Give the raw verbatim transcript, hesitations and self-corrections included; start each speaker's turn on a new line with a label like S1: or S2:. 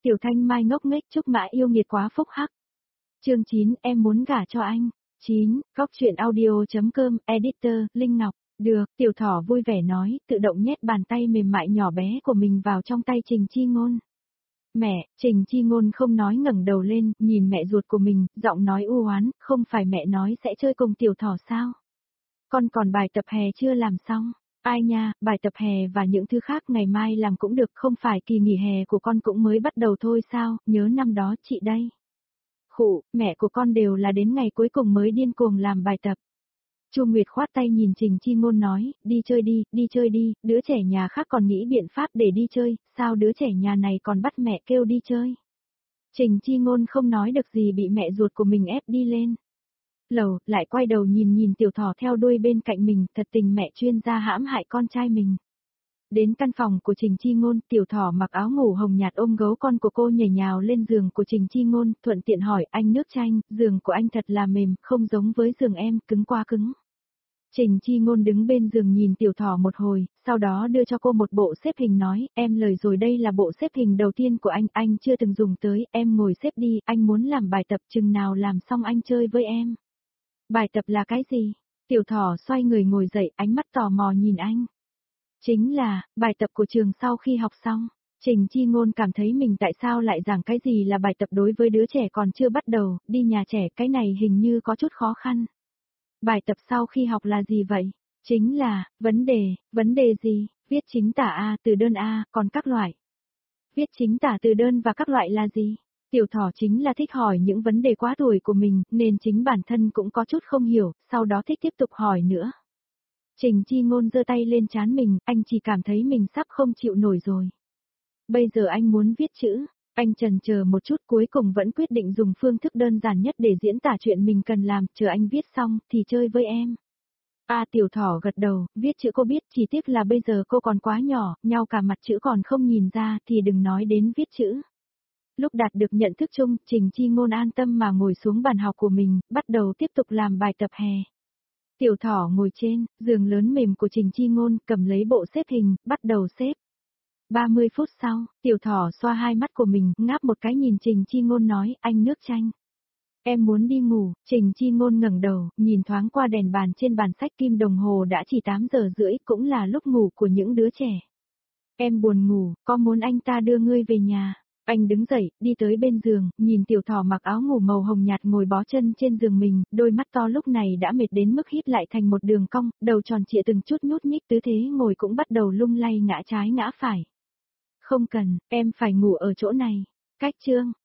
S1: Tiểu Thanh Mai ngốc nghếch Trúc Mã yêu nghiệt quá phúc hắc. Chương chín, em muốn gả cho anh. chín, góc truyện audio.com, editor, Linh Ngọc. Được, Tiểu Thỏ vui vẻ nói, tự động nhét bàn tay mềm mại nhỏ bé của mình vào trong tay Trình Chi Ngôn. Mẹ, Trình Chi Ngôn không nói ngẩng đầu lên, nhìn mẹ ruột của mình, giọng nói u oán, không phải mẹ nói sẽ chơi cùng Tiểu Thỏ sao? Con còn bài tập hè chưa làm xong. Ai nha, bài tập hè và những thứ khác ngày mai làm cũng được, không phải kỳ nghỉ hè của con cũng mới bắt đầu thôi sao, nhớ năm đó chị đây. Khụ, mẹ của con đều là đến ngày cuối cùng mới điên cuồng làm bài tập. Chu Nguyệt khoát tay nhìn Trình Chi Ngôn nói, đi chơi đi, đi chơi đi, đứa trẻ nhà khác còn nghĩ biện pháp để đi chơi, sao đứa trẻ nhà này còn bắt mẹ kêu đi chơi. Trình Chi Ngôn không nói được gì bị mẹ ruột của mình ép đi lên lầu, lại quay đầu nhìn nhìn Tiểu Thỏ theo đuôi bên cạnh mình, thật tình mẹ chuyên gia hãm hại con trai mình. Đến căn phòng của Trình Chi Ngôn, Tiểu Thỏ mặc áo ngủ hồng nhạt ôm gấu con của cô nhảy nhào lên giường của Trình Chi Ngôn, thuận tiện hỏi anh nước chanh, giường của anh thật là mềm, không giống với giường em, cứng quá cứng. Trình Chi Ngôn đứng bên giường nhìn Tiểu Thỏ một hồi, sau đó đưa cho cô một bộ xếp hình nói, em lời rồi đây là bộ xếp hình đầu tiên của anh, anh chưa từng dùng tới, em ngồi xếp đi, anh muốn làm bài tập chừng nào làm xong anh chơi với em. Bài tập là cái gì? Tiểu Thỏ xoay người ngồi dậy, ánh mắt tò mò nhìn anh. Chính là, bài tập của trường sau khi học xong. Trình Chi Ngôn cảm thấy mình tại sao lại giảng cái gì là bài tập đối với đứa trẻ còn chưa bắt đầu, đi nhà trẻ cái này hình như có chút khó khăn. Bài tập sau khi học là gì vậy? Chính là, vấn đề, vấn đề gì? Viết chính tả A, từ đơn A, còn các loại. Viết chính tả từ đơn và các loại là gì? Tiểu Thỏ chính là thích hỏi những vấn đề quá tuổi của mình, nên chính bản thân cũng có chút không hiểu, sau đó thích tiếp tục hỏi nữa. Trình Chi Ngôn giơ tay lên trán mình, anh chỉ cảm thấy mình sắp không chịu nổi rồi. Bây giờ anh muốn viết chữ, anh chần chờ một chút cuối cùng vẫn quyết định dùng phương thức đơn giản nhất để diễn tả chuyện mình cần làm, chờ anh viết xong thì chơi với em. A Tiểu Thỏ gật đầu, viết chữ cô biết, chỉ tiếc là bây giờ cô còn quá nhỏ, nhau cả mặt chữ còn không nhìn ra thì đừng nói đến viết chữ. Lúc đạt được nhận thức chung, Trình Chi Ngôn an tâm mà ngồi xuống bàn học của mình, bắt đầu tiếp tục làm bài tập hè. Tiểu Thỏ ngồi trên, giường lớn mềm của Trình Chi Ngôn, cầm lấy bộ xếp hình, bắt đầu xếp. ba mươi phút sau, Tiểu Thỏ xoa hai mắt của mình, ngáp một cái nhìn Trình Chi Ngôn nói, anh nước chanh. Em muốn đi ngủ, Trình Chi Ngôn ngẩng đầu, nhìn thoáng qua đèn bàn trên bàn sách kim đồng hồ đã chỉ tám giờ rưỡi, cũng là lúc ngủ của những đứa trẻ. Em buồn ngủ, có muốn anh ta đưa ngươi về nhà? Anh đứng dậy, đi tới bên giường, nhìn Tiểu Thỏ mặc áo ngủ màu hồng nhạt ngồi bó chân trên giường mình, đôi mắt to lúc này đã mệt đến mức híp lại thành một đường cong, đầu tròn trịa từng chút nhút nhích tứ thế ngồi cũng bắt đầu lung lay ngã trái ngã phải. Không cần, em phải ngủ ở chỗ này. Cách chương,